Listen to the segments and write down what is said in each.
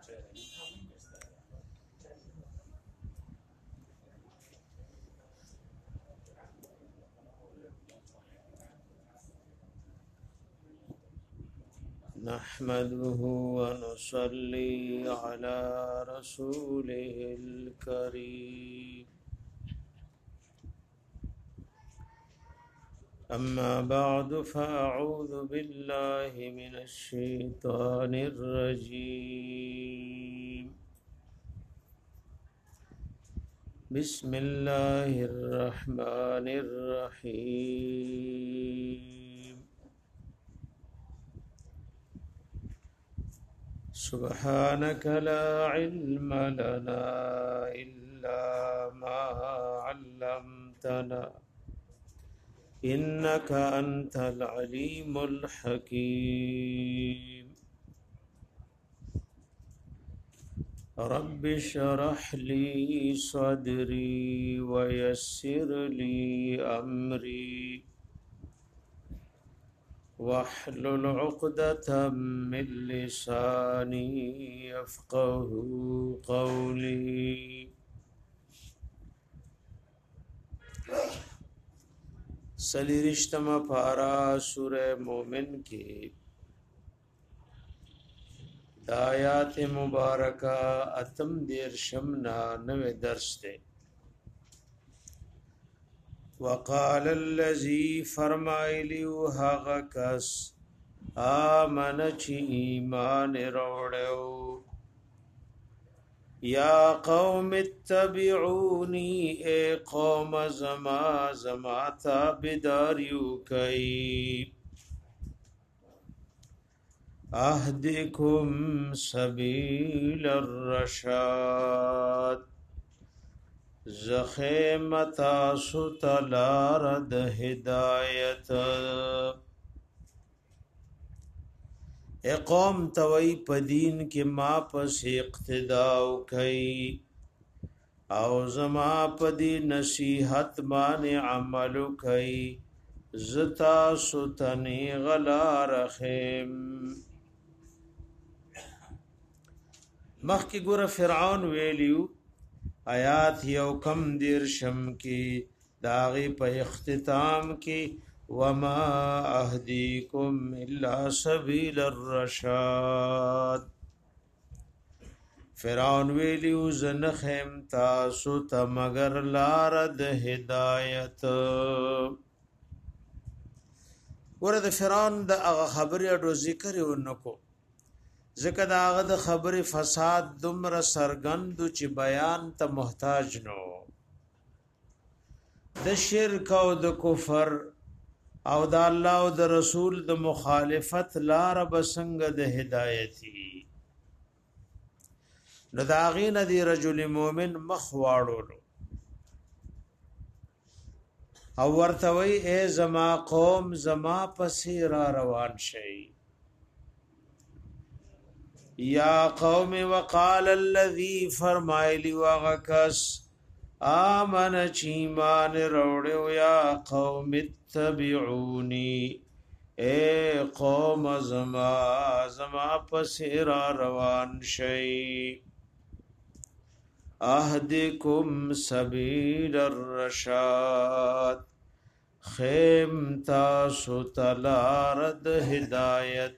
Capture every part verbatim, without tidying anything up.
نحمده ونصلي على رسوله الكريم أما بعد فأعوذ بالله من الشيطان الرجيم بسم الله الرحمن الرحيم سبحانك لا علم لنا إلا ما علمتنا إنك أنت العليم الحكيم رب اشرح لي صدري ويسر لي أمري واحلل عقدة من لساني يفقه قولي سلیرشتم پارا سورہ مومن کی دایات مبارکہ اتم دیر شمنا نوے درس دے وقال الذي فرمایلیو هغه کس آمن چی ایمان روڑیو یا قوم اتبعونی اے قوم زما زما تابداریو کئی اهدکم سبیل الرشاد زخیمتا ستلارد ہدایت اے قوم توئی پدین کی ما پس اقتداؤ کئی او زما پدی نصیحت مانے عملو کئی زتا ستنی غلا رخیم مخ کی گر فرعون ویلیو آیات یو کم دیر شم کی داغی پا اختتام کی وما اہدیکم الا سبیل الرشاد فرعون ویلیو زنخیم تاسو تا مگر لارد ہدایت ورد فرعون دا اغا خبری اڈو ذکر ونکو ذکر دا آغا دا خبر فساد دمر سرگندو چی بیان تا محتاج نو دا شرک او دا کفر او دا اللہ او دا رسول دا مخالفت لار بسنگ دا ہدایتی نو دا آغین دی رجل مومن مخواڑو لو او ورتوی اے زما قوم زما پسی را روان شئی یا قوم وقال الذي فرمایلی واغکس آمن چیمان روڑو یا قوم اتبعونی اے قوم زما زما پسیرا روان شئی اہدکم سبیل الرشاد خیم تاسو تلارد ہدایت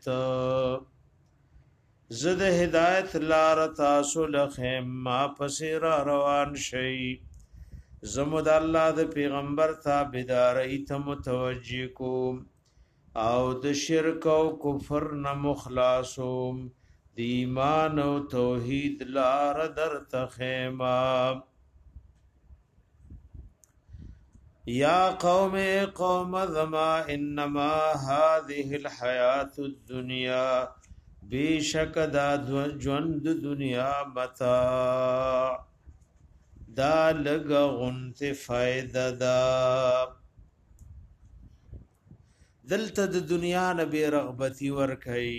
زد ہدایت لار تاسو لخیم ما پسیرا روان شئی زمد اللہ د پیغمبر تابداری تا متوجی کوم او د شرک و کفر نمخلاصوم دی ایمان و توحید لار در تخیما یا قوم قوم ذما انما هذه الحیات الدنیا بیشک دا جوند دنیا متاع دا لگا غنت فائدہ دا دلتا دا دنیا نبی رغبتی ورکی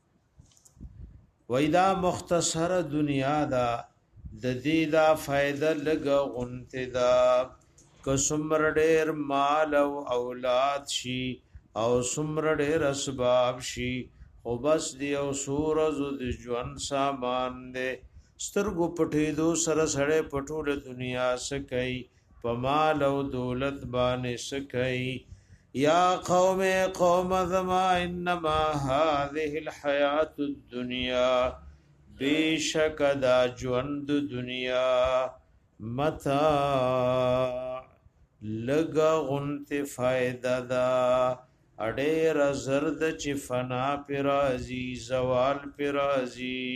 ویدا مختصر دنیا دا د دې دا فائدہ لګ غنت دا کسمر ډېر مال او اولاد شي او سمر ډېر اسباب شي او بس دی او سورزو د ژوند سامان دی سترګو پټېدو سره سړې پټول دنیا سکي پمال او دولت باندې سکي یا قوم قوم ذما انما هذه الحیات الدنیا بیشک دا ژوند دنیا متاع لگا غنت فائدہ دا اډیر زرد چی فنا پرازی زوال پرازی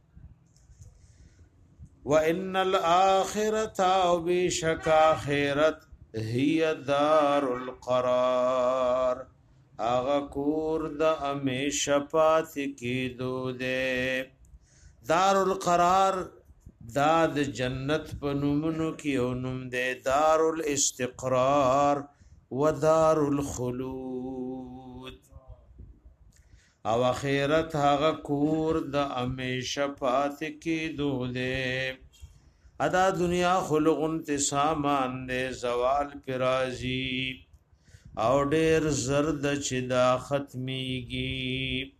وان الاخرة بیشک آخرت هی دار القرار اغا کور دا امیشہ پات کی دو دے دار القرار داد جنت پنومنو کی اونم دے دار الاستقرار و دار الخلود او اخیرت هغه کور د امیشه پات کی دو دے ادا دنیا خلقن تسامان دے زوال پرازی او ډیر زرد چدا ختمیگی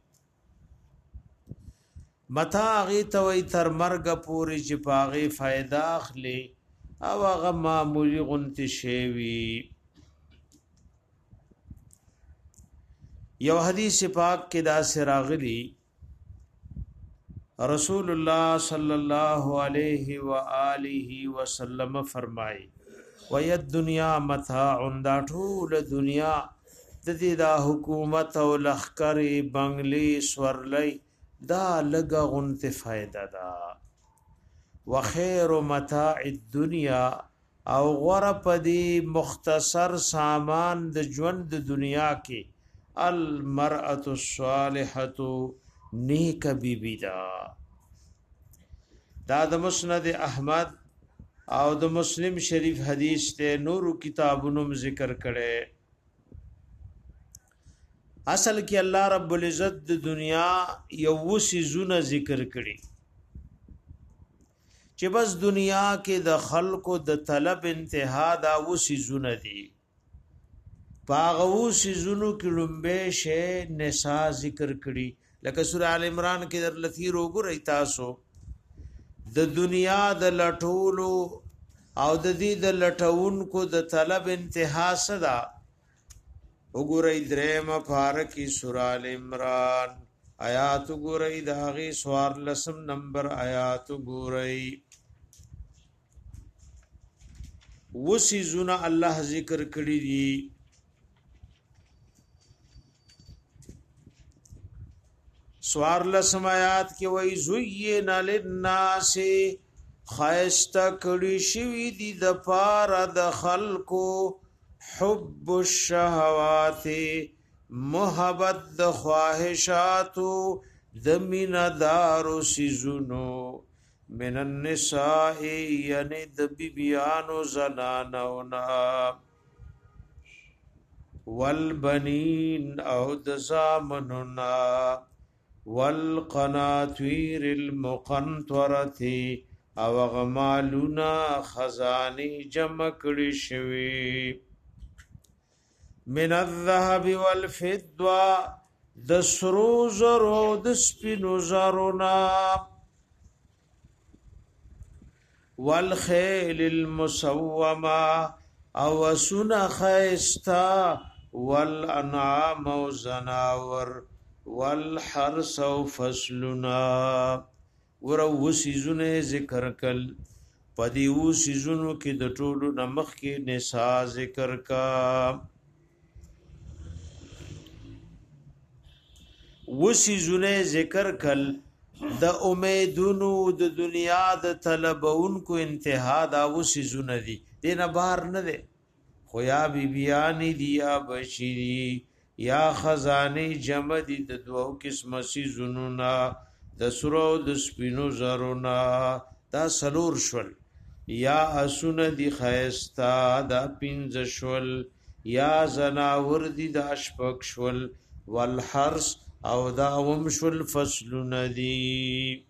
متا غی توي تر مرګ پوری چې پاغي فائدہ اخلي او هغه معمولی غنت شیوی یو حدیث پاک کې دا سراغلی رسول الله صلی الله علیه و آله وسلم فرمای وید دنیا متاع دا ټول دنیا د دې دا حکومت او لخکری بنگلی سورلی دا لگا غنت فائدہ دا وخیر متاع الدنیا او غرب دی مختصر سامان د ژوند دنیا کې المرأة الصالحة نیک بی بی دا دا د مسند احمد او د مسلم شریف حدیث ته نورو کتابونو ذکر کړي اصل کې الله رب العزت د دنیا یو وسی زونه ذکر کړي چې بس دنیا کې د خلقو د طلب انتها دا وسی زونه دي پاغه وسی زونو کې لومبه شه نساء ذکر کړي لکه سورہ ال عمران کې در لثی روغوري تاسو د دنیا د لټولو او د دې د لټون کو د طلب انتها صدا وګورئ درېم فارکی سورہ ال عمران آیات وګورئ داغي سوار لسم نمبر آیات وګورئ وسی زونه الله ذکر کړی دي سوار لسم آیات کې وای زوینا للناس خایستا کړي شوی دي د پاره د خلقو حب الشهوات محبت د خواهشاتو د مینا دارو سيزونو من النساء یعنی د بیبیانو زنانونا والبنین او د زامنونا والقناطیر المقنطرة او غمالونا خزانی جمع کړي شوی من الذهب والفضه د سرو زرو د سپینو زرونا والخيل المسومه او سنا خيستا والانعام وزناور والحرس وفصلنا ورو سيزونه ذکر کل پدیو سيزونو کې د ټولو نمخ کې نساء ذکر کا وسی زونه ذکر کل د امیدونو د دنیا د طلبونکو انتها دا وسی زونه دي دینه بار نه ده خو یا بیبیانی دی یا بشری یا خزانه جمع دي د دوو قسم سی زونونا د سرو د سپینو زرونا دا سلور شول یا اسونه دی خیستا دا پینځ شول یا زناور دی د اشپک شول والحرس او دا ومشل فصل ندی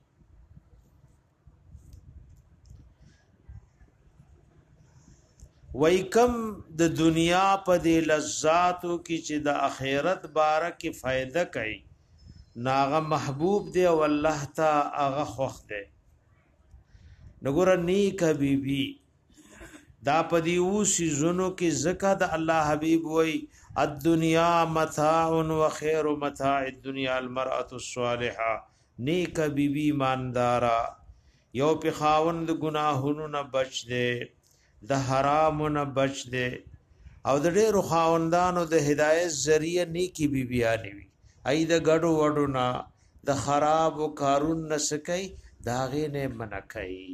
وای کم د دنیا په د لذاتو کې چې د اخرت باره کې فائدہ کوي ناغه محبوب دی او الله تا هغه خوخ دی. نګور نیک بیبي دا پدی اوسی زونو کې زکا د الله حبیب وای الدنیا متاع و خیر متاع الدنیا المرأة الصالحه. نیک بیبي ایماندارا یو په خاوند گناهونو نه بچ دی د حرامو نه بچ دی او د ډېرو خاوندانو د هدایت ذریعہ نیکی بیبیانی وي ای د ګډو وډو نه د خراب او کارون نه سکی داغه نه منکای.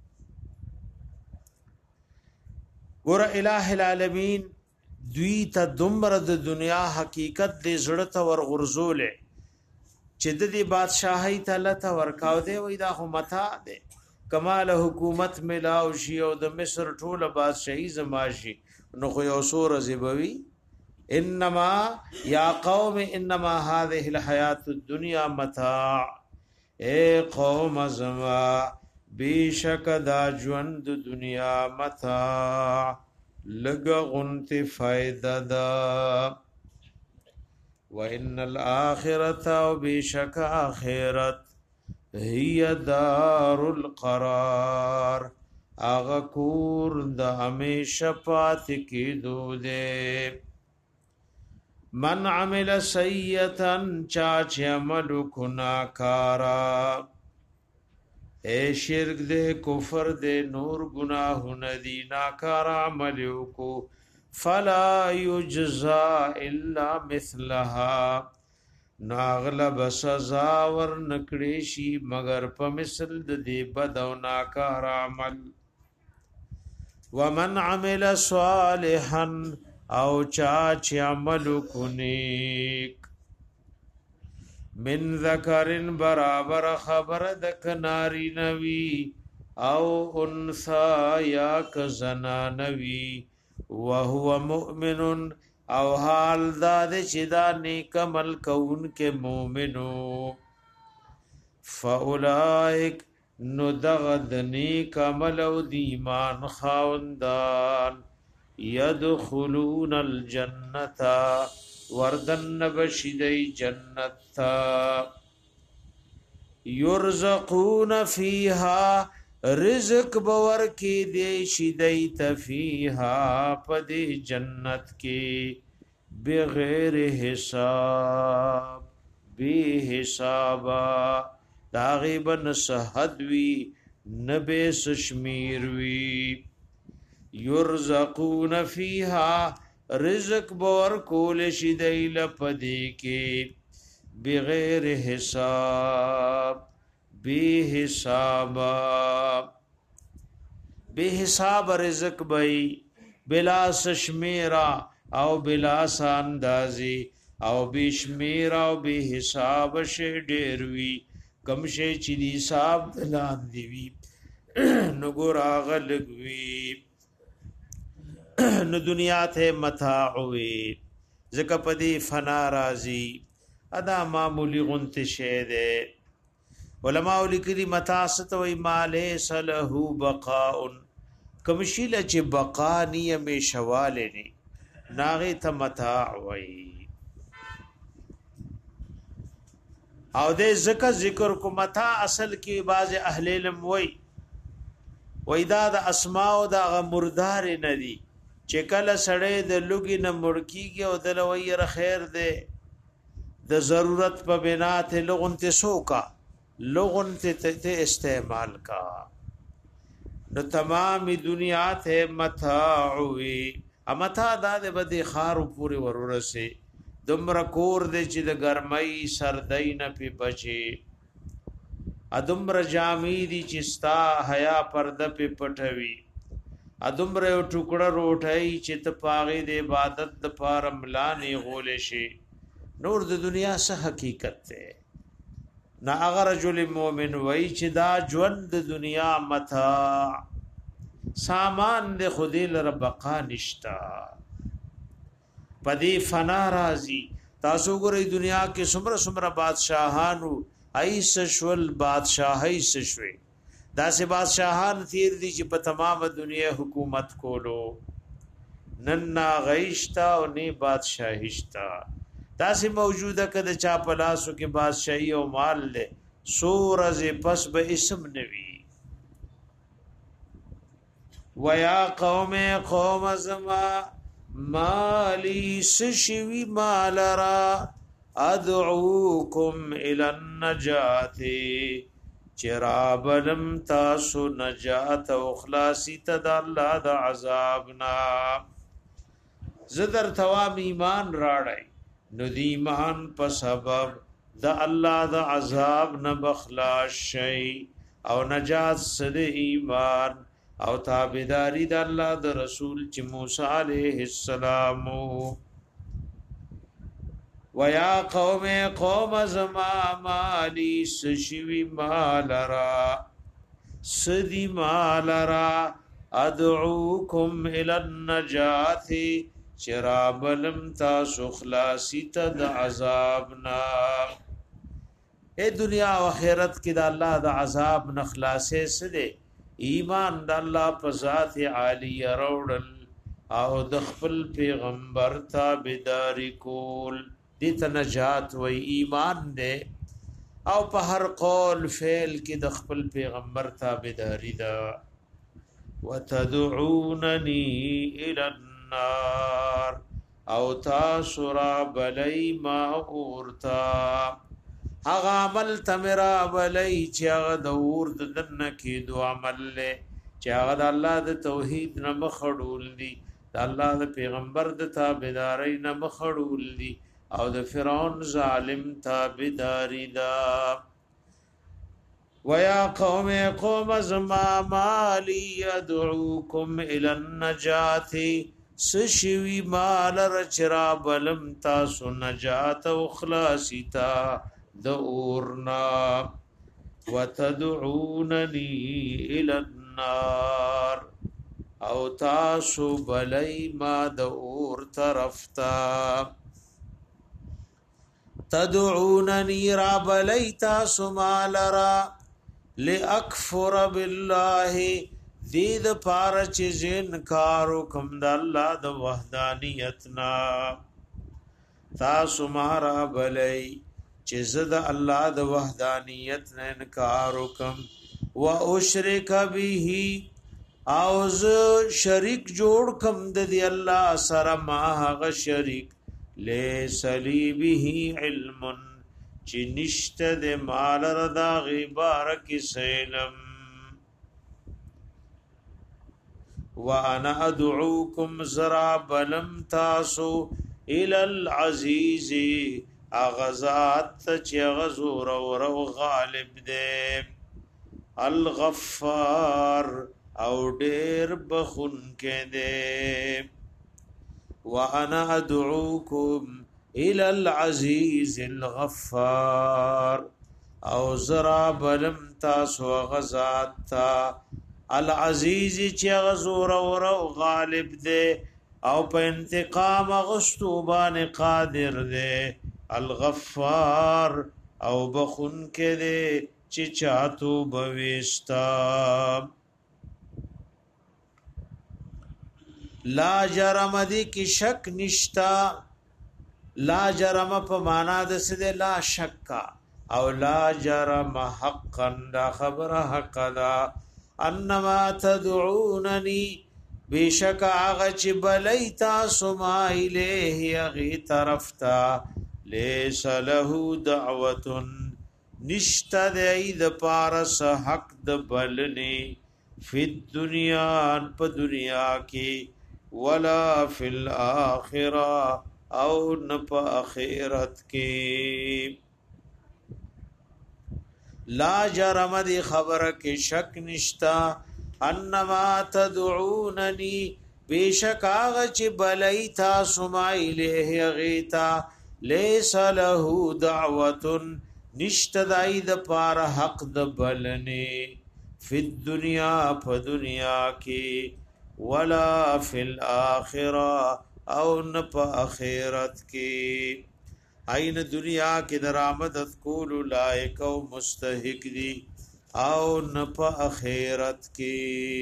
ګور الہ العالمین دوی ته دمر د دنیا حقیقت د زړه ته ورغرزولې چې د دې بادشاہي ته لته ورکاو دی وای دا خو متا دی کمال حکومت ملاو شي او د مصر ټوله بادشاہي زماشي نو خو یو سور زبوي. انما یا قوم انما هذه الحیات الدنیا متاع. اے قوم زما بیشک دا ژوند دنیا متاع لګ غنت فائدہ دا وان الاخرته بیشک اخرت هي دار القرار اغا کور د همیشه پات کی دو دے. من عمل سیئتا چاچ عمل کنا کارا اے شرک دے کفر دے نور گناہ ندی ناکارا عملیو کو فلا یجزا الا مثلها ناغلب سزا ور نکڑیشی مگر پا مثل دی بد و ناکار عمل. ومن عمل صالحا او چاچ عمل کنیک من ذکرن برابر خبر دک ناری نوی او انثا یا کزنا نوی وهو مؤمن او حال داد چدا نیک عمل کون کے مومنو فاولائک نو دغد نیک عمل او دیمان خاوندان یدخلون الجنتا وردن بشدی جنتا یرزقون فیها رزق باور کی دی شدیت فیها پدی جنت کی بغیر حساب بی حسابا تاغیبا نسحد وی نبی سشمیر وی. یرزقون فیها رزق باور کول شدیل پدی کی بغیر حساب بی حسابا بی حساب رزق بئی بلا سشمیرا او بلا ساندازی او بی شمیرا او بی حساب شی ډیروی کم شی چې دی حساب دلان دیوی نګور اغلګوی نو دنیا ته متاع وی زکه پدی فنا رازی ادا معمولی غنت شه ده. علماء لیکلی متاع ستوی مال سله بقاء کمشیل چې بقا نیه می شواله نی ناغه ته متاع وی. او دې ذکر ذکر کو متاع اصل کې باز اهل علم وی وی دا د اسماء او د مردار ندی چې کله سړی د لوګي نه مړکیږي او د لویر خیر ده د ضرورت په بنا ته لغون ته سوکا لغون ته استعمال کا نو تمام دنیا ته متاع وی امتا د بدی خار پوری ورورسه دمر کور دې چې د ګرمۍ سردۍ نه پی بچي ادمر جامی دي چې ستا حیا پرده په پټوي ادمر یو ټوکړه روټي چې ته پاغي د عبادت د پاره ملانې غولې شي نور د دنیا څخه حقیقت ده نا اگر رجل مومن وای چې دا ژوند د دنیا متاع سامان د خودی لره بقا نشتا پدی فنا رازی. تاسو ګورئ دنیا کې څومره څومره بادشاہانو ایس شول بادشاہي سشوي داسې بادشاہان تیر دي چې په تمامه دنیا حکومت کولو نن نا غیشتا او نه بادشاہشتا تاسې موجوده که د چا په لاسو کې بادشاهي او مال دی څو ورځې پس به اسم نه وي. ویا قوم قوم زما مالی سشوی مالرا ادعوکم الى النجات چرابلم تاسو نجات او خلاصی تد الله د عذابنا. زدر توام ایمان راړی نو دی ایمان په سبب د الله د عذاب نه بخلاص شي او نجات سره ایمان او تابعداري د الله د رسول چې موسی عليه السلام. ویا قوم قوم زما مالی سشوی مالرا سدی مالرا ادعوکم الى النجات چرابلم تاسو خلاصی تد عذابنا. اے دنیا و آخرت کی دا اللہ دا عذاب نخلاصے سدے ایمان د الله په ذات عالی روړل او د خپل پیغمبر تابعداري کول دې ته نجات وای ایمان دې او په هر قول فعل کې د خپل پیغمبر تابعداري دا. وتدعونني الى النار او تاسو را بلی ما اورتا هغه عمل تمرا بلی چې هغه د اور د دنه کې دو عمل له چې هغه د الله د توحید نه مخړول دي د الله د پیغمبر د تابعداري نه مخړول دي او د فرعون ظالم تابعداري دا. ویا قوم قوم زما مالی ادعوکم الى النجات سشوی مال رچرا بلم تاسو نجات و خلاصیتا د اورنا. وتدعونني الى النار او تاسو بلی ما د اور طرفتا. تدعونني را بلی تاسو مالرا لاکفر بالله دید پارچ انکارو کم د الله د وحدانیتنا. تاسو مارا بلی چې زه د الله د وحدانیت نه انکار وکم و اشرک به او زه شریک جوړ کم د دی الله سره ما هغه شریک لیس لی به علم چې نشته د مال ردا غبارک سلم. وانا ادعوکم زرا بلم تاسو الى العزیز اغزات چې غزور او غالب دې الغفار او ډېر بخون کې دې. وانا ادعوکم الى العزیز الغفار او زرا بلم تاسو غزات تا العزیز چې غزور او غالب دې او په انتقام غستو باندې قادر دې الغفار او بخون کې دې چې چاتو بويستا. لا جرم دې کې شک نشتا. لا جرم په معنا د سده لا شک او لا جرم حقا دا خبره حق دا. انما تدعونني بیشک آغا چی بلی تاسو ما الیه اغی طرف تا لیس له دعوتن نشتا دی د پارس حق د بلنی فی الدنیا پا دنیا کی ولا فی الاخرہ او نپا اخیرت کی. لا جرم دی خبر کی شک نشتا. انما تدعونني بیشک آغا چی بلی تاسو ما الیه غیتا لیس له دعوتن نشت دائی د پار حق د بلنی فی الدنیا پا دنیا کی ولا فی الاخرہ او نپا اخیرت کی. این دنیا کی در آمدت کولو لائک و مستحق دی او نپا اخیرت کی.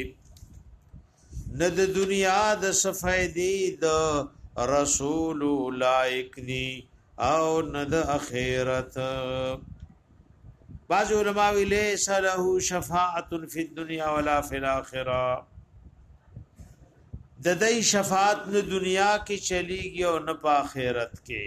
ند دنیا د صفیدی د رسول لائق دی او ند اخرت. بعض علماء ليس له شفاعت فی الدنیا ولا فی الاخره، د دې شفاعت نه دنیا کې چلیږي او نه په آخرت کې.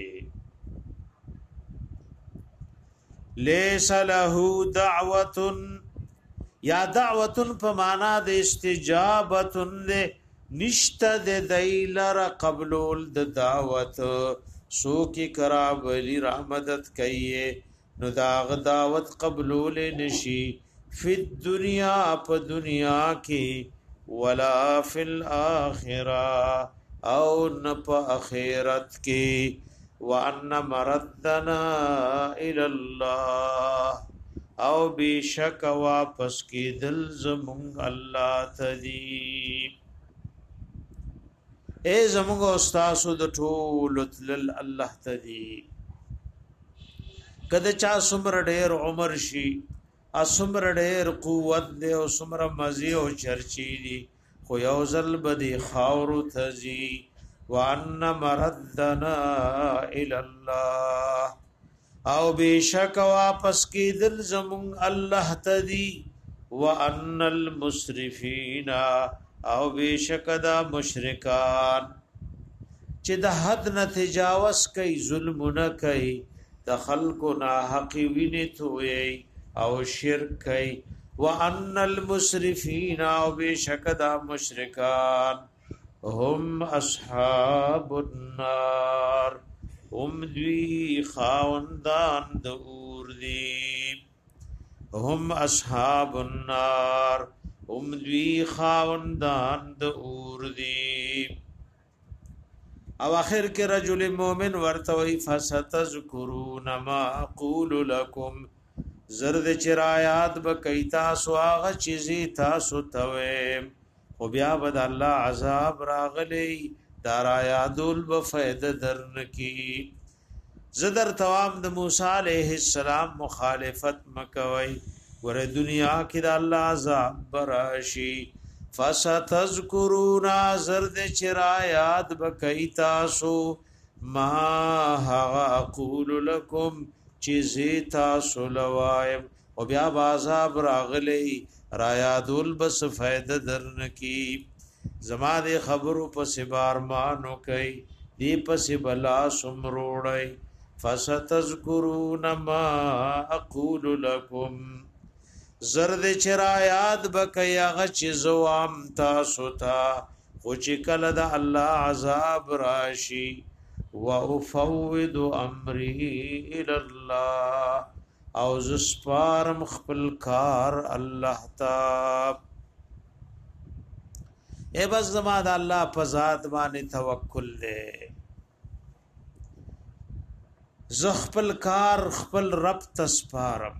ليس له دعوه، یا دعوه په معنا د استجابه له نشته د دیلر قبول د دعوت، سو کی کرا ولی رحمت کئیه نو داغ دعوت قبول نشی فی الدنیا په دنیا کې ولا فی الاخره او نه په اخرت کې. وان مردنا الی الله، او بیشک واپس کی دل زمون الله تدی. اے زمونږ استاد د ټول تل الله تدی. کله چا سمر ډیر عمر شي، اسمر ډیر قوت دی او سمر مزي او چرچی دی، خو یو ځل بدی خاور تزي. وان مردنا الی الله، او بیشک واپس کی دل زمون الله تدی. وان المسرفین، او بیشک دا مشرکان چې د حد نه تجاوز کوي، ظلم نه کوي، د خلکو نه حق ویني توي او شرک کوي. وان المسرفین، او بیشک دا مشرکان هم اصحاب النار، هم دوی خاوندان د اور دی. هم اصحاب النار، هم دوی خاوندان د اور دی. او اخر کې رجل مومن ورتوي فستذكرون ما اقول لكم، زرد چرایات بکئی تاسو آغا چیزی تاسو تویم، خو بیا بد اللہ عذاب راغلی دار آیادول بفید درن کی. زدر توام د موسیٰ علیہ السلام مخالفت مکوئی، ور دنیا کی دا اللہ عذاب براشی. فستذکرون زرد چرایات بکئی تاسو ما حغا اقول لکم چیزی تاسو لوایم، و بیا بازاب راغلی رایادول بس فید درن کی. زما دے خبرو پس بارمانو کئی، دی پس بلا سمروڑی. فستذکرون ما اقول لکم، زرد چرایات بکی آغا چیزوام تاسو تا، خوچی کل دا اللہ عذاب راشی. وَأُفَوِّدُ أَمْرِهِ إِلَى اللَّهِ، او زسپارم خپل کار اللہ تا. اے بس زما دا اللہ پزاد بانی توکل لے، زخپل کار خپل رب تسپارم.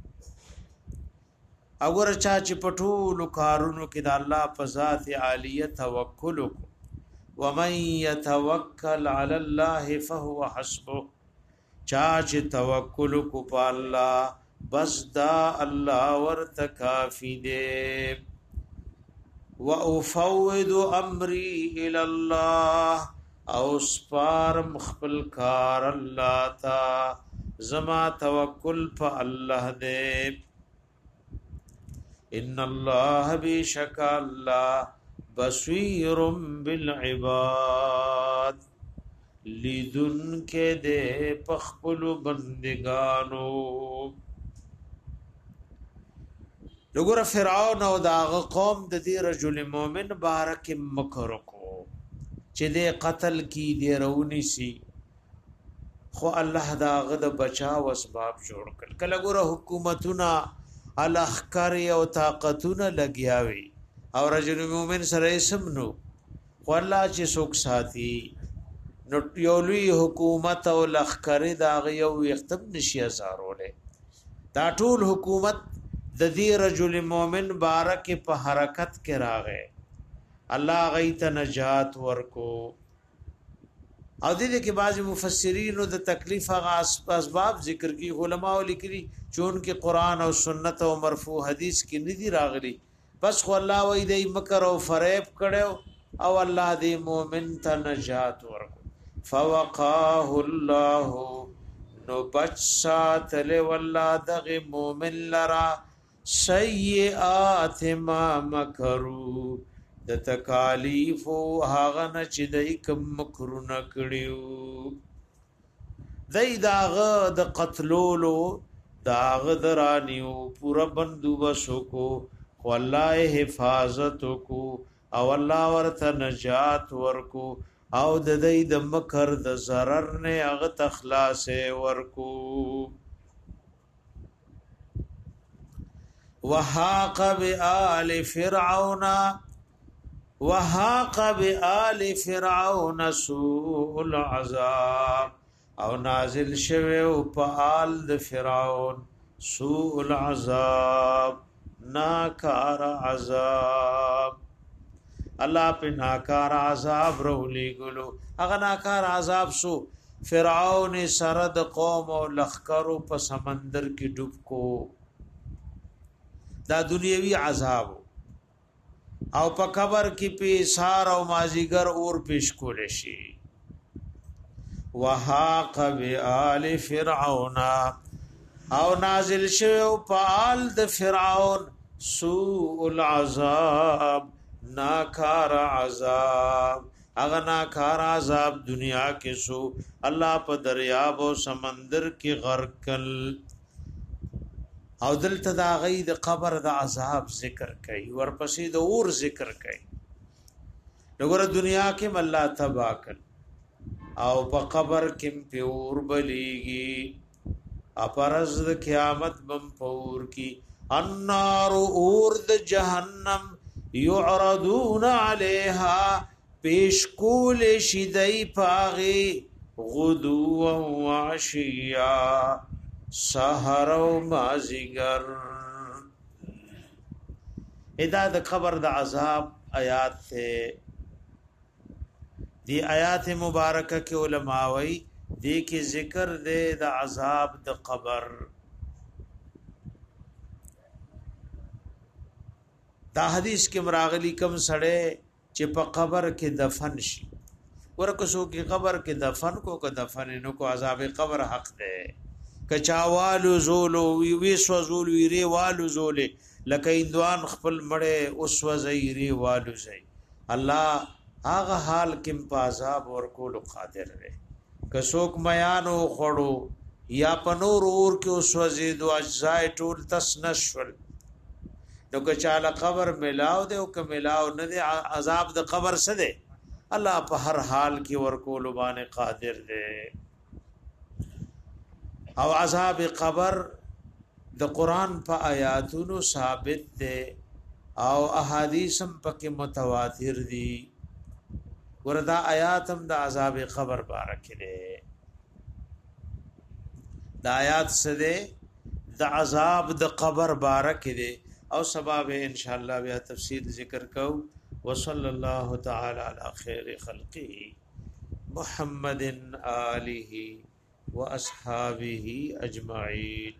اگر چا چې پټول کارونو کې د الله په ذات عالیه توکل وکړو، ومن يتوکل علی الله فهو حسبه، چا چې توکل کو په الله بس دا الله ورته کافی دی. وافوض امری الی الله، او سپارم خپل کار الله تا، زما توکل په الله دی. ان الله بیشک الله بصیر بالعباد، لیدن کے دے پخپل بندگانو. لګور فرعون او داغه قوم د دې رجل مومن بارک مکر کو چې دې قتل کی دې رونی سی، خو الله داغه د بچاو اسباب جوړ کړ. کله ګور حکومتونه الاخکار او طاقتونه لګیاوي او رجل مومن سره سمنو، خو الله چې څوک ساتي نو یولوی حکومت او لخر داغه یو یختب نشي ازاروله. دا ټول حکومت د دې رجل مومن بارک په حرکت کې راغې، الله غیت نجات ورکو. او دې کې بعضی مفسرینو د تکلیف هغه اسباب ذکر کی، علماء لیکلي چون کې قران او سنت او مرفوع حدیث کې ندي راغلي، بس خو الله وې دې مکر او فریب کړو او الله دې مؤمن ته نجات ورکو. فوقاه الله نو بچ ساتل والله دغه مومن لرا سیئات ما مکرو د تکالیف هغه نه چې دای کوم مکرونه کړیو دای داغه د قتلولو داغه درانیو پورا بندوبسو کو والله حفاظت کو او الله ورته نجات ورکو او د دې د مکر د zarar نه هغه تخلاص ورکو وحاق بآل فرعون وحاق بآل فرعون سوء العذاب او نازل شوه په آل د فرعون سوء العذاب ناکار عذاب الله په ناکار عذاب رولي ګلو هغه ناکار عذاب سو فرعون سره د قوم او لخرو په سمندر کې ډوب کو دا دنیوي عذاب او په قبر کې په سار او مازیګر اور پیش کول شي وحاق بآل فرعون او نازل شوه په آل د فرعون سوء العذاب ناکار عذاب اغه ناکار عذاب دنیا کې سو الله په دریاب او سمندر کې غرق کل او دلته دا غي د قبر د عذاب ذکر کوي ورپسې د اور ذکر کوي وګوره دنیا کې الله تبا کړ او په قبر کې په اور بلیږي اپرز د قیامت بم پور کی النار اور د جهنم يعرضون عليها پیش کول شیدای پاغي غدو و عشیا سحر و مازیگر ادا د خبر د عذاب آیات ته دی آیات مبارکه کې علما وی دی کې ذکر دی د عذاب د قبر دا حدیث کې مراغلی کم سړی چې په قبر کې دفن شي ورکه سو کې قبر کې دفن کو که دفن نو کو عذاب قبر حق ده کچاوالو زولو وی وی سو زول ویری والو زول لکه اندوان خپل مړې اوس وزیری والو زی الله هغه حال کې په عذاب ورکول قادر دی که څوک میانو خړو یا پنور اور کې اوس وزید او اجزاء ټول تس نشول نو که چاله قبر ملاو دی او که ملاو نه دی عذاب د قبر څه دی الله په هر حال کې ورکول باندې قادر دی او عذاب قبر د قران په آیاتونو ثابت دی او احادیث هم پکې متواتر دي وردا آیاتم د عذاب قبر بارک دی د آیات سره د عذاب د قبر بارک دی او سبب ان شاء الله بیا تفصیل ذکر کو وصلی الله تعالی علی خیر خلقه محمد آله واصحابه اجمعین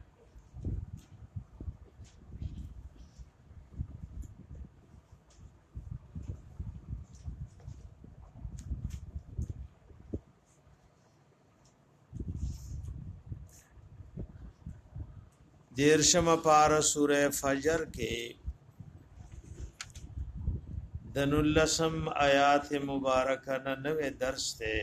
دیرشم پار سورہ فجر کے دنلسم آیات مبارکہ نوے درس تے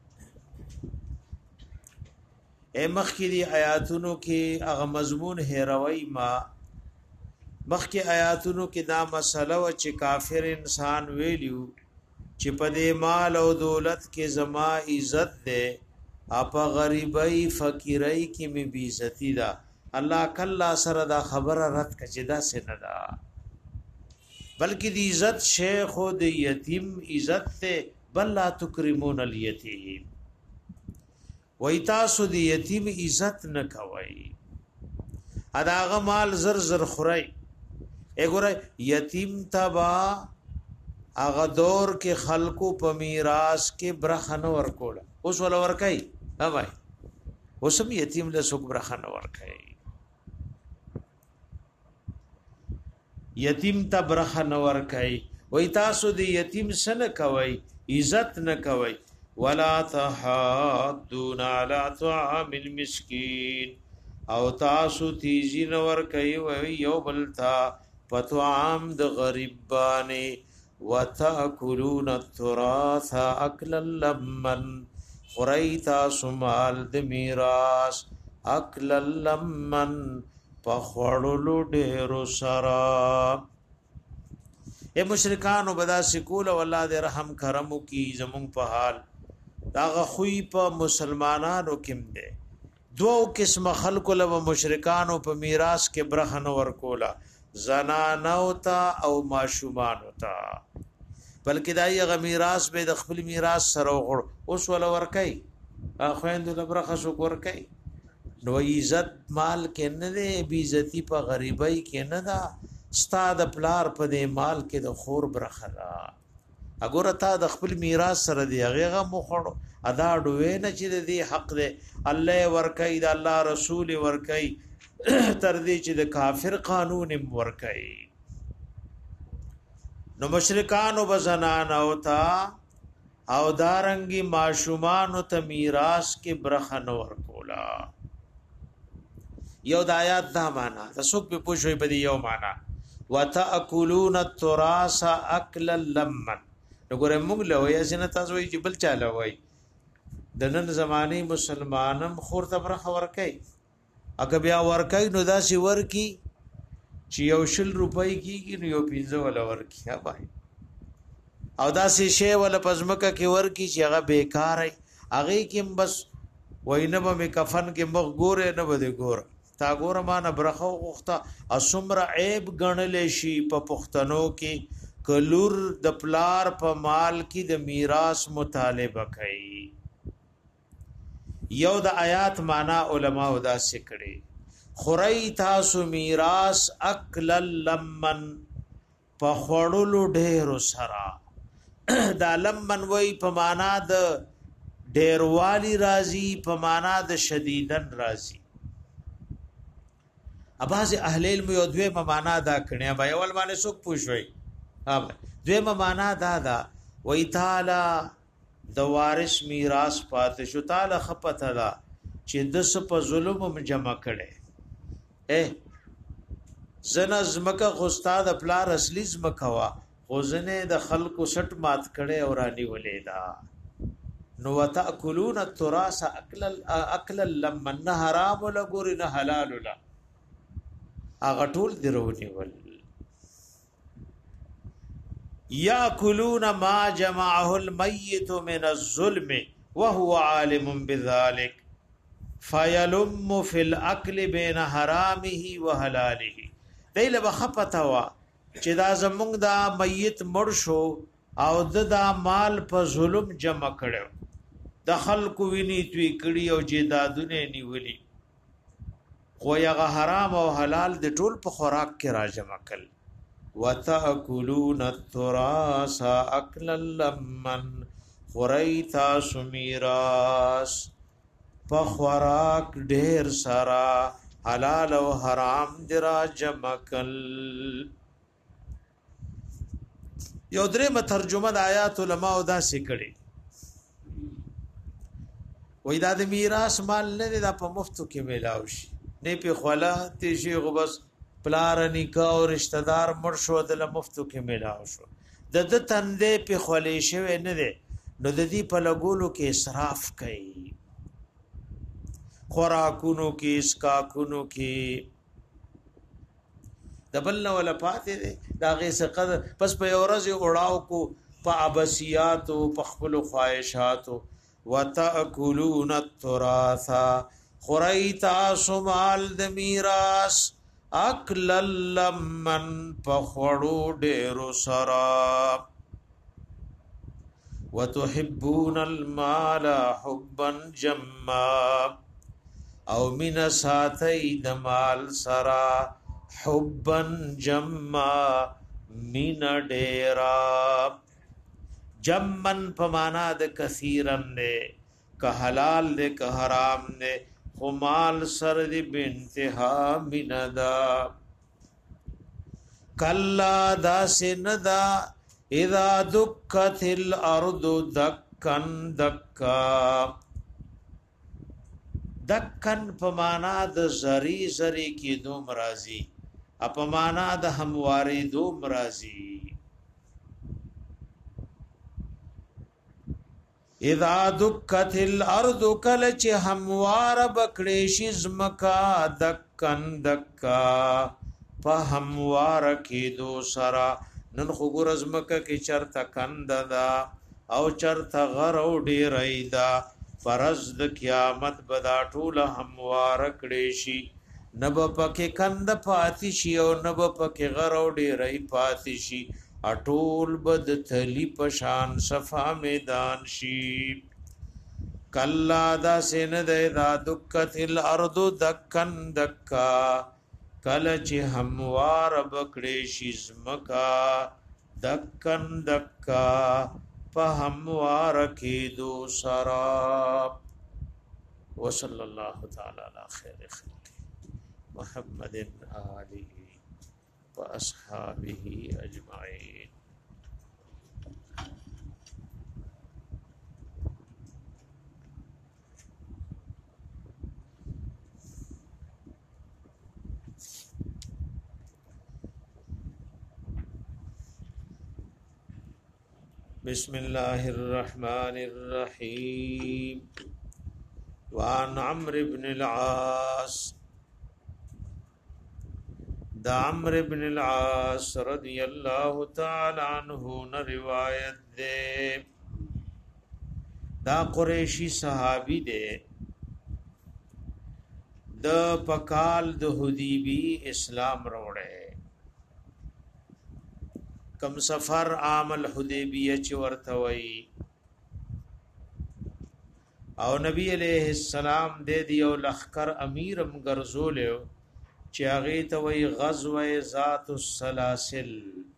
اے مخی دی آیاتونو کی اغا مضمون ہیروئی ما مخی آیاتونو کی دا مسئلہ و چی کافر انسان ویلیو چی پدے مال و دولت کے زما عزت دے اپا غریبی فقیرئی کی می بیزتی دا الله کلا سره دا خبره رد کچدا سندا بلکې دی عزت شیخ او دی یتیم عزت ته بل لا تکرمون الیتیم وای تاسو دی یتیم عزت نه کوي اداغه مال زر زر خورای اګوره یتیم تبا اغه دور کې خلقو په میراث کې برخنه ورکول اوس ول ورکای ها بھائی اوسم یتیم له سوک برخنه ورکای یتیم ته برخه نور کوي وای تاسو دی یتیم سن کوي عزت نه کوي ولا تحاضون على طعام المسكين او تاسو تیزی نور کوي وی یو بلتا پتوام د غریب باندې وتاکلون التراث اکلا لمن خریتا سمال د میراث اکلا لمن پخړلو ډیرو سرا اے مشرکانو بدا سکول والله دې رحم کرم کی زمون په حال داغه خوې په مسلمانانو کې ده دو قسم خلق له مشرکانو په میراث کې برخن ورکولا زنانو تا او ماشومان تا بلکې دای غ میراث به د خپل میراث سره غړ اوس ول ورکای اخوند د برخه شو ورکای نو عزت مال کې نه دی بی عزتی په غریبۍ کې نه دا استاد پلار په دې مال کې د خور برخه دا اګوره تا د خپل میراث سره دی هغه مخړو ادا ډوې نه چې دې حق دی الله ورکای د الله رسول ورکای تر دې چې د کافر قانون ورکای نو مشرکانو بزنان او تا او دارنګي ماشومان ته میراث کې برخه نو ورکولا یو د آیات دا معنا تاسو په پوښوي بدی یو معنا وتاکلون التراث اکلا لمن وګوره موږ له وایي چې تاسو وایي چې بل چاله وایي د نن زماني مسلمانم خور ته برخه ورکي اګه بیا ورکي نو دا سی ورکی چې یو شل روپۍ کیږي نو یو پینځه ولا ورکی ها بھائی او دا سی شی ولا پزمکه کې ورکی چې هغه بیکار ای هغه کې بس وینه به کفن کې مخ ګوره نه بده ګوره تا ګوره ما نه برخه غوخته اسمر عیب غنل شي په پښتنو کې کلور د پلار په مال کې د میراث مطالبه کوي یو د آیات معنا علما ودا سکړي خوري تاسو میراث اکل لمن په خړلو ډېر سرا دا لمن وای په معنا د ډېروالی راضي په معنا د شدیدن راضي اباز اهل علم یو دوی په معنا دا کړي به اول باندې څوک پوښوي ها دوی په معنا دا دا وای تعالی د وارث میراث پاتې شو تعالی خپته دا چې د څه په ظلم جمع کړي اے زنا زمکه غستاد پلار اصلي زمکه وا غزنه د خلکو سټ مات کړي او رانی ولیدا نو وتاکلون التراث اکل اکل لمن حرام لګور نه حلال لا اغه ټول درونی ول یاکلون ما جمعه المیت من الظلم وهو عالم بذلك فیلم فی الاکل بین حرامه وحلاله دیل بخپتوا چې دا زمونږ دا میت مړ شو او د دا مال په ظلم جمع کړو د خلکو ویني توی کړي او جیدادونه نیولي خو یغه حرام او حلال د ټول په خوراک کې راجمع کړل وتاکلون التراث اکلا لمن خریتا سمیراس په خوراک ډیر سرا حلال او حرام درا جمع کړل یو درې مترجمه د آیات علماء دا سکړي وې دا د میراث مال نه دا په مفتو کې ملاو شي نه په خلا تی شي غو بس پلار نکاح او رشتہ دار مر شو د مفتو کې ملاو شو د د تندې په خلې شوی نه ده نو د دې په لګولو کې اسراف کوي خوراکونو کې اسکاکونو کې دبل نه ولا پاتې ده دا غي څخه پس په اورز اوراو کو په ابسیات او په خپل خواهشات وتاکلون التراث خریتا سمال د میراث اکل لمن پخړو ډېرو سرا وتحبون المال حبا جما او من ساتي د مال سرا حبا جما من ډېرا جمن پمانا د کثیرن نه که حلال دې که حرام نه خمال سر دی بنتها مندا کلا دا سندا اذا دکت الارض دکا دکن دکا دکن پمانا د زری زری کی دوم رازی اپمانا د همواری دوم رازی اذا دکت الارض کلچ هموار بکڑیشی زمکا دکن دکا پا هموار کی دو سرا نن خوگر ازمکا کی چرتا کند دا او چرتا غرو ڈی رئی دا فرزد قیامت بدا ټول هموار کڑیشی نب پکی کند پاتی شی او نب پکی غرو ڈی رئی پاتی شی اټول بد تلی پشان صفا میدان شی کلا دا سین د دا دکت الارض دکن دکا کل چ هموار بکړې شي زمکا دکن دکا په هموار کې دو سرا وصلی الله تعالی علی خیر خلق محمد آله واصحابه اجمعين بسم الله الرحمن الرحيم وعن عمرو بن العاص دا عمرو بن العاص رضی اللہ تعالی عنہ نے روایت دے دا قریشی صحابی دے د پکال د حدیبی اسلام روڑے کم سفر عام الحدیبیہ چ ورتوی او نبی علیہ السلام دے دیو لخر امیرم گرزولیو چاغی ته وی غزوه ذات السلاسل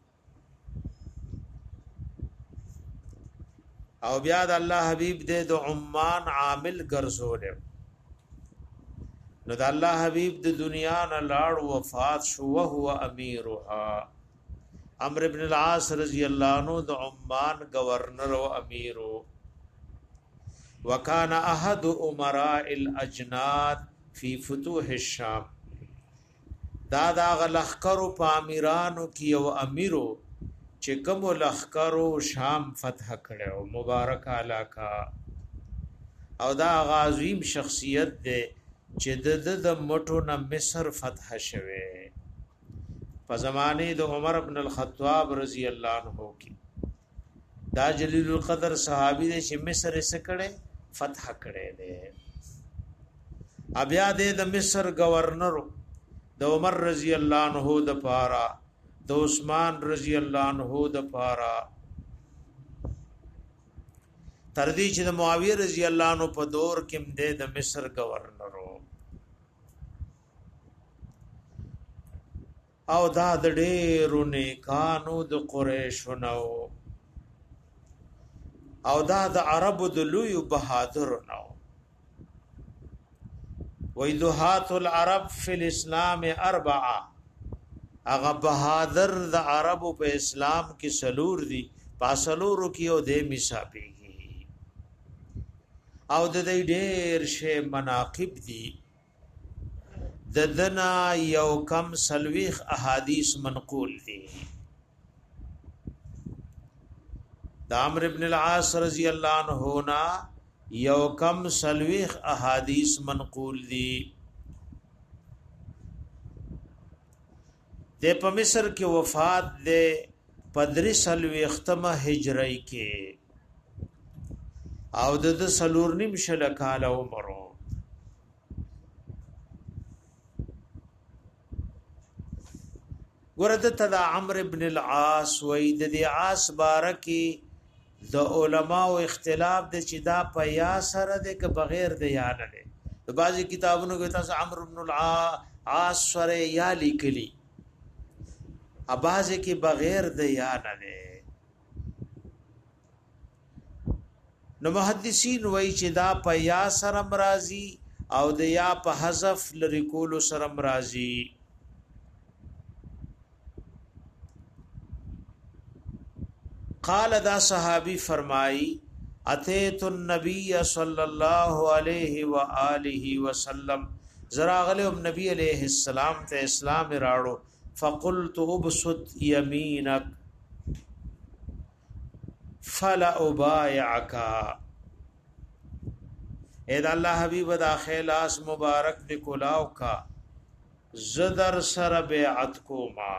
او بیا د الله حبیب دې د عمان عامل ګرځول نو د الله حبیب د دنیا نه لاړ وفات شو او هو امیرها عمرو ابن العاص رضی الله عنه د عمان گورنر او امیرو وکانه احد امراء الاجناد فی فتوح الشام دا دا غلخکرو پا امیرانو کی او امیرو چه کم لخکرو شام فتح کرده مبارک علاقہ او دا غازویم شخصیت ده چه ده ده ده مٹو نا مصر فتح شوه پا زمانه ده عمر ابن الخطاب رضی اللہ عنہ کی دا جلیل القدر صحابی ده چه مصر سکڑه فتح کرده ده ابیا ده ده مصر گورنرو د عمر رضی اللہ عنہ د پارا د عثمان رضی اللہ عنہ د پارا تردی چې د معاویه رضی اللہ عنہ په دور کې د مصر گورنرو او دا د ډېرو نیکانو د قریشو نو او دا د عربو د لوی بهادر نو ویدوحات العرب فی الاسلام اربعہ اغا بہادر دا عرب پہ اسلام کی سلور دی پاسلورو کیو دے مساپی گی او د دې ډېر شی مناقب دي د دنا یو کم سلويخ احادیث منقول دي د عمرو ابن العاص رضی الله عنه نا یو کم سلويخ احادیث منقول دي د په مصر کې وفات ده پدری سلويختمه هجری کې او د سلور نیم شل کال عمرو ورته تدا عمرو ابن العاص وې د دې عاص بارکی د علماء اختلاف د چې دا په یا سره د ک بغیر د یا نه ده د بعضی کتابونو کې تاسو عمرو ابن العاص سره یا لیکلی اباظه کې بغیر د یا نه ده نو محدثین وای چې دا په یا سره مرাজি او د یا په حذف لری کول سره مرাজি قال دا صحابی فرمائی اتیت النبی صلی الله علیه و آله وسلم زراغلهم نبی علیہ السلام ته اسلام راړو فقلت ابسط یمینک فلا ابایعک اے دا الله حبیب دا خلاص مبارک نکولاو کا زدر سر بیعت کو ما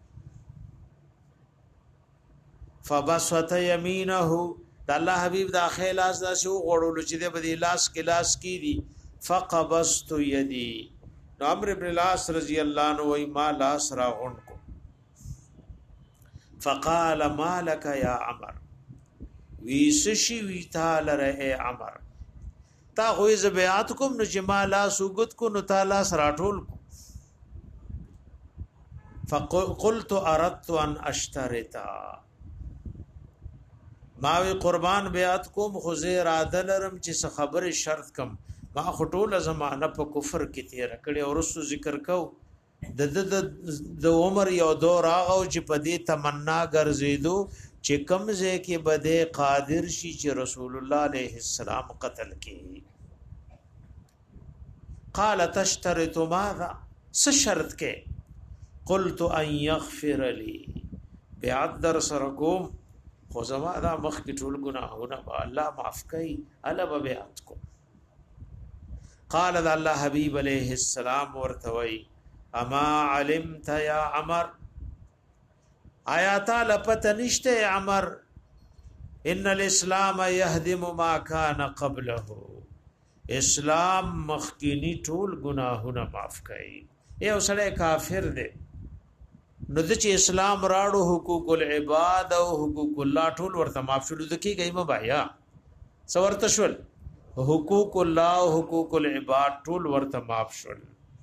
فبسط یمینه دا الله حبیب دا خلاص دا شو غړول چې د بدی لاس کې لاس کی دي فقبضت یدی نو عمرو ابن العاص رضی الله عنه وی ما لاس را غون کو فقال ما لك يا عمر ویسشی وی تعالی رہے عمر تا خوی ز بیعت کوم نو چې ما لاس وګت کو نو تعالی سره ټول کو فقلت اردت ان اشترطا ما وی قربان بیعت کوم خو زه اراده لرم چې خبر شرط کم ما خټول زمانہ په کفر کې تیر کړي او رسو ذکر کو د د د عمر یو دور هغه چې په دې تمنا ګرځیدو چې کمزه کې بده قادر شي چې رسول الله عليه السلام قتل کړي قال تشترط ماذا س شرط کې قلت ان يغفر لي بیعت در سره کوم خو زما دا مخ کې ټول ګناهونه به الله معاف کوي الا بیعت کو قال الله حبیب علیہ السلام ورتوي اما علمت یا عمر آیات لپته نشته عمر ان الاسلام يهدم ما كان قبله اسلام مخکینی ټول گناهونه معاف کوي یو سره کافر دی نو د چې اسلام راړو حقوق العباد او حقوق الله ټول ورته معاف شول د کیږي مبایا سورته شول حقوق الله او حقوق العباد ټول ورته معاف شول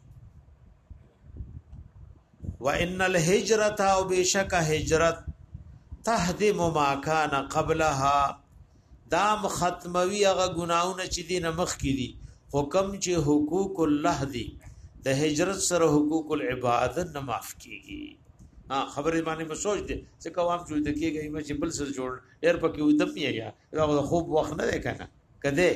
وان الهجرة او بشک هجرت تهدم ما كان قبلها دام ختموي هغه گناونه چې دین مخ کی دي حکم چې حقوق الله دي د هجرت سره حقوق العباد نه معاف کیږي ها خبرې باندې په سوچ دي چې کوم چې د کېږي چې بل سره جوړ ډېر پکې ودم یې دا خوب وخت نه ده کنه کده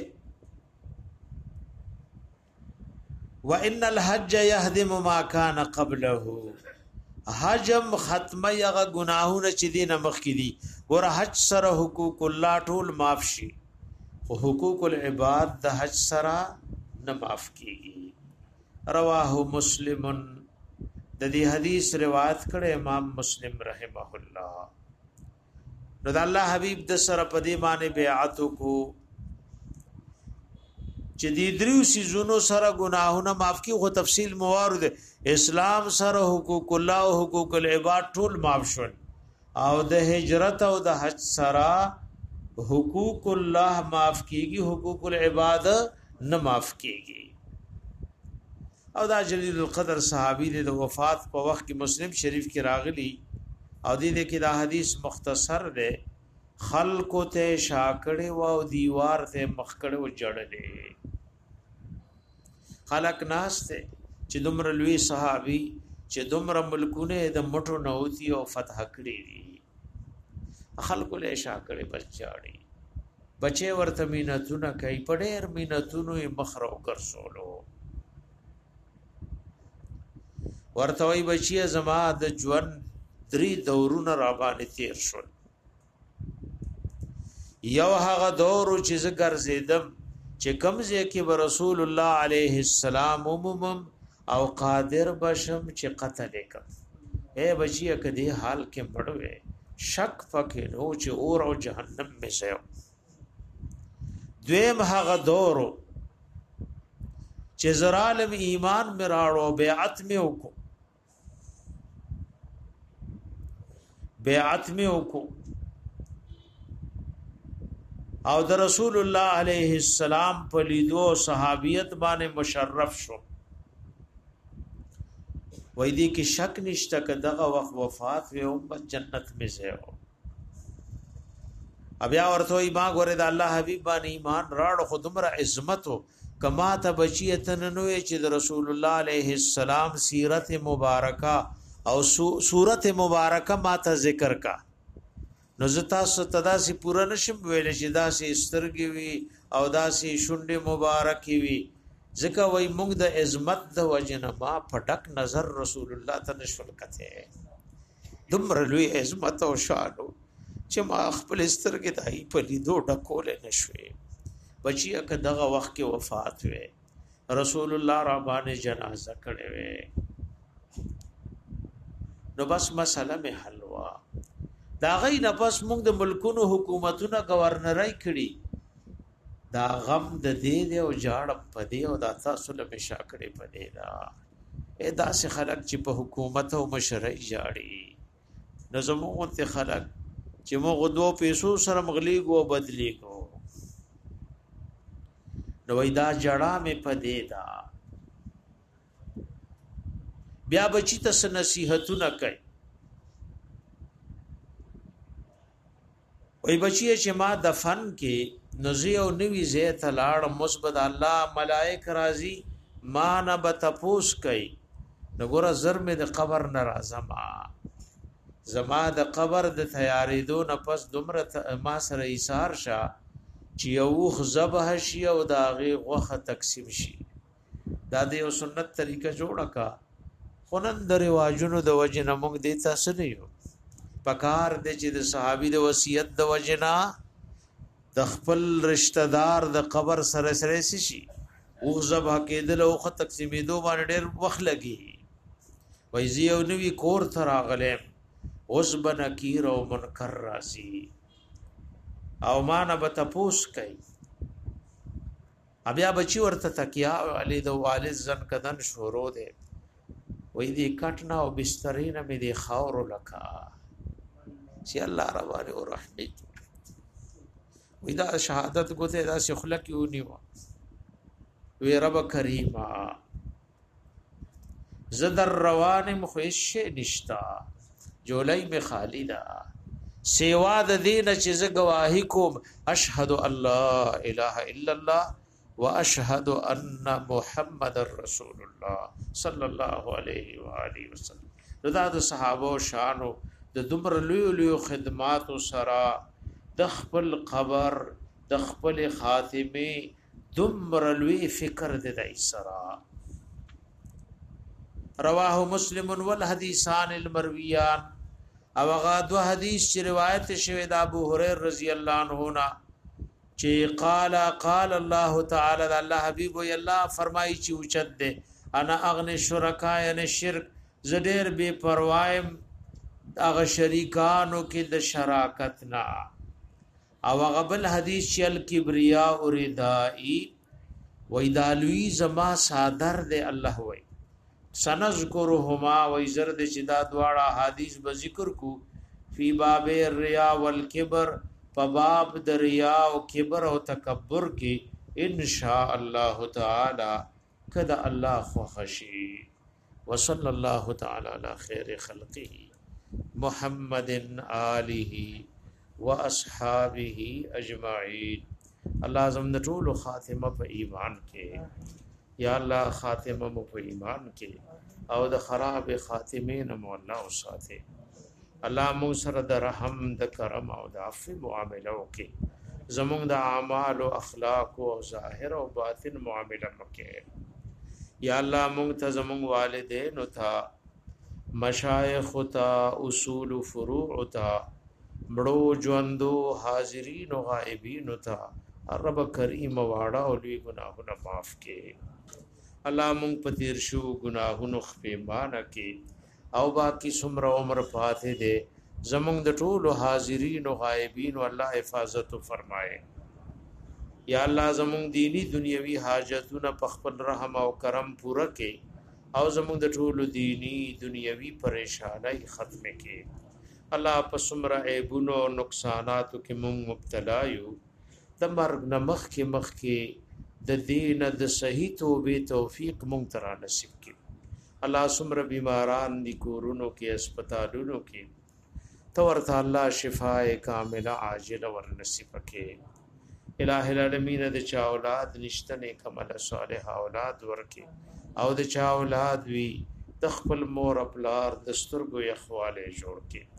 وان الحج يهدم ما كان قبله حجم ختمه یغه گناهونه چې دین مخ کی دي ور حج سره حقوق الله ټول معاف شي او حقوق العباد د حج سره نه معاف کیږي رواه مسلم د دې حدیث روایت کړه امام مسلم رحمه الله نو د الله حبیب د سره په دې باندې بیعت کو چې دې دریو سيزونو سره گناهونه معاف کی خو تفصیل موارد اسلام سره حقوق الله او حقوق العباد ټول معاف شول او د هجرت او د حج سره حقوق الله معاف کیږي حقوق العباد نه معاف کیږي او دا جلیل القدر صحابي د وفات په وخت کې مسلم شریف کې راغلی او دې کې دا حدیث مختصر ده خلق ته شاکړې او دیوار ته مخکړې و جړلې خلق ناس ته چې دومره لوی صحابي چې دومره ملکونه د مټو نوتی او فتح کړې دي خلق له شاکړې بچاړي بچي ورته مينتونه کوي پډېر مينتونو یې مخرو ګرځولو ورته وي بچي زما د ژوند درې دورونه را باندې تیر شول یو هغه دور چې زګر زیدم چې کمزه کې رسول الله عليه السلام عموم او قادر بشم چې قتل وکم اے بچی کدی حال کې مړوي شک پکې نو چې اور او جهنم میں سيو دویم هغه دور چې زرالم ایمان مراړو بیعت می وکړو بیعت می وکړو او د رسول الله علیه السلام په لیدو صحابیت باندې مشرف شو وای دي کې شک نشته کداغه وخت وفات و امت جنت میں زه بیا ورته ما غره د الله حبیب باندې ایمان راړ خودمره عظمت کما ته بچیتن نوې چې د رسول الله علیه السلام سیرت مبارکه او صورت مبارکه ما ته ذکر کا نو زه تاسو ته داسې پوره نشم ویلی چې داسې سترګې وي او داسې شونډې مبارکې وي ځکه وایي موږ د عظمت د وجې نه ما په ډک نظر رسول الله ته نشول کتی دومره لوی عظمت او شان چې ما خپل سترګې د هغې په لیدو ډکولی نه شوې بچیه که دغه وخت کې وفات وی رسول الله را باندې جنازه کړې وی نو بس مسله مې حل وه د هغې نه پس موږ د ملکونو حکومتونه ګورنرۍ کړي دا غم د دې دی او جاړم په دې او دا تاسو له مې شا کړې په دې ده ای داسې خلک چې په حکومت او مشرۍ جاړي نو زموږ غوندې خلک چې موږ دوو پیسو سره مغلیږو او بدلیږو نو وای دا جړه مې په دې ده بیا بچی ته نصیحتونه کوي وای بچی چې ما دفن کې نزی او نوی زیت لاړ مثبت الله ملائک راضی ما نه بتپوس کوي نګوره زر مې د قبر ناراضه ما زما د قبر د تیارېدو نه پس دومره ما سره ایثار شه چې یو ذبح شي او د هغې غوښه تقسیم شي دا د یو سنت طریقه جوړه کا خو نن د رواجونو د وجې نه موږ دې ته څه نه یو پکار دی چې د صحابي د وصیت د وجې نه د خپل رشتہ دار د قبر سره سره شي اوغ ذبح کېدل او غوښه تقسیمېدو باندې ډېر وخت لګي وایي زه یو نوي کور ته راغلی اوس به نکیر او منکر راځي او ما نه به تپوس کوي بیا بچی ورته تکیا علی د والد زن کدن شورو دی وای دی کټنا او بسترې نه مې دی خاور لکا چې الله ربانه او رحمت وای دا شهادت ګوته دا شخلک یونی و وی رب کریما زدر روان مخوش نشتا جولای می خالدا سیوا د دین چې ز گواہی کوم اشهد الله اله الا الله واشهد ان محمد رسول الله صلی الله علیه و آله وسلم دا د صحابه شانو د دمر لوی لوی خدمات سره د خپل قبر د خپل خاتمه دمر لوی فکر د دای سره رواه مسلم والحدیثان المرویان او هغه دو حدیث چې روایت شوی د ابو هريره رضی الله عنه نا چې قال قال الله تعالی الله حبیب وی الله فرمایي چې اوچت ده انا اغنی شرکا یعنی شرک زډیر بے پروايم هغه شریکانو کې د شراکت نا او هغه بل حدیث چې الکبریا اوردای وی دالوی زما صادر ده الله وی سنذکرهما ویزرد چې دا دواړه حدیث به ذکر کو فی باب الریا والکبر په باب د ریا او کبر او تکبر کې ان شاء الله تعالی کدا الله خوشی وصلی الله تعالی علی خیر خلقه محمد آله واصحابه اجمعین الله زم ټول خاتمه په ایمان کې یا الله خاتمه مو په ایمان کې او د خراب خاتمه نه مولا او ساته الله مو سره د رحم د کرم او د عفو معاملو کې زموږ د اعمال او اخلاق او ظاهر او باطن معامله مکه یا الله مونږ ته زموږ والدین او ته مشایخ او ته اصول او فروع او ته مړو ژوندو حاضرین او غائبین او ته رب کریم واړه او لوی ګناهونه معاف کړي الله مونږ په تیر شو ګناهونو خپېمانه کې او باقی سمر عمر پاتې دے زمونږ د ټولو حاضرین او غایبین الله حفاظت فرمائے یا الله زمونږ دینی دنیوي حاجتونه په خپل رحم او کرم پوره کې او زمونږ د ټولو دینی دنیوي پریشانای ختم کې الله په سمر عیبونو نقصاناتو کې مونږ مبتلا یو د مرګ نمخ کې مخ کې د دین د صحیح توبې توفیق مونږ ترا نصیب کړي الله سمر بیماران دی کورونو کې اسپیټالونو کې تو ورته الله شفاء کامله عاجل ور نصیب کړي الہ العالمین د چا اولاد نشته نه کمل صالح اولاد ورکي او د چا اولاد وی د خپل مور خپلار دسترګو یخواله جوړ کړي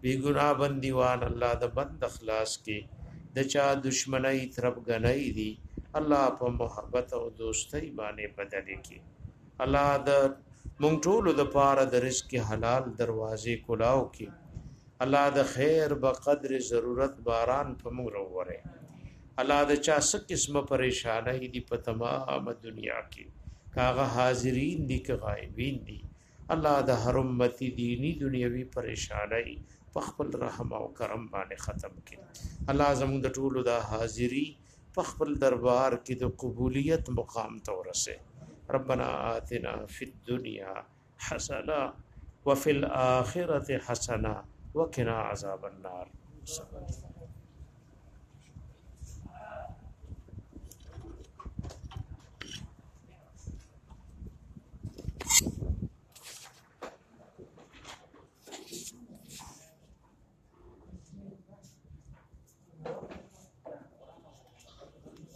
بی گناہ بندیوان الله د بند اخلاص کې د چا دشمنی طرف غنۍ دي الله په محبت او دوستۍ باندې بدل کړي. الله د مونږ ټول د پاره د رزق حلال دروازې کلاو کړي. الله د خیر به قدر ضرورت باران په مونږ وروره. الله د چا څه قسمه پریشانای دي په تمام دنیا کې کاغه حاضرین دي که غایبین دي الله د هر امتی دینی دنیوي پریشانای په خپل رحم او کرم باندې ختم کړي. الله زموږ د ټولو د حاضری په خپل دربار کې د قبولیت مقام ته ورسه. ربنا آتنا فی الدنیا حسنه وفي الاخره حسنه وقنا عذاب النار.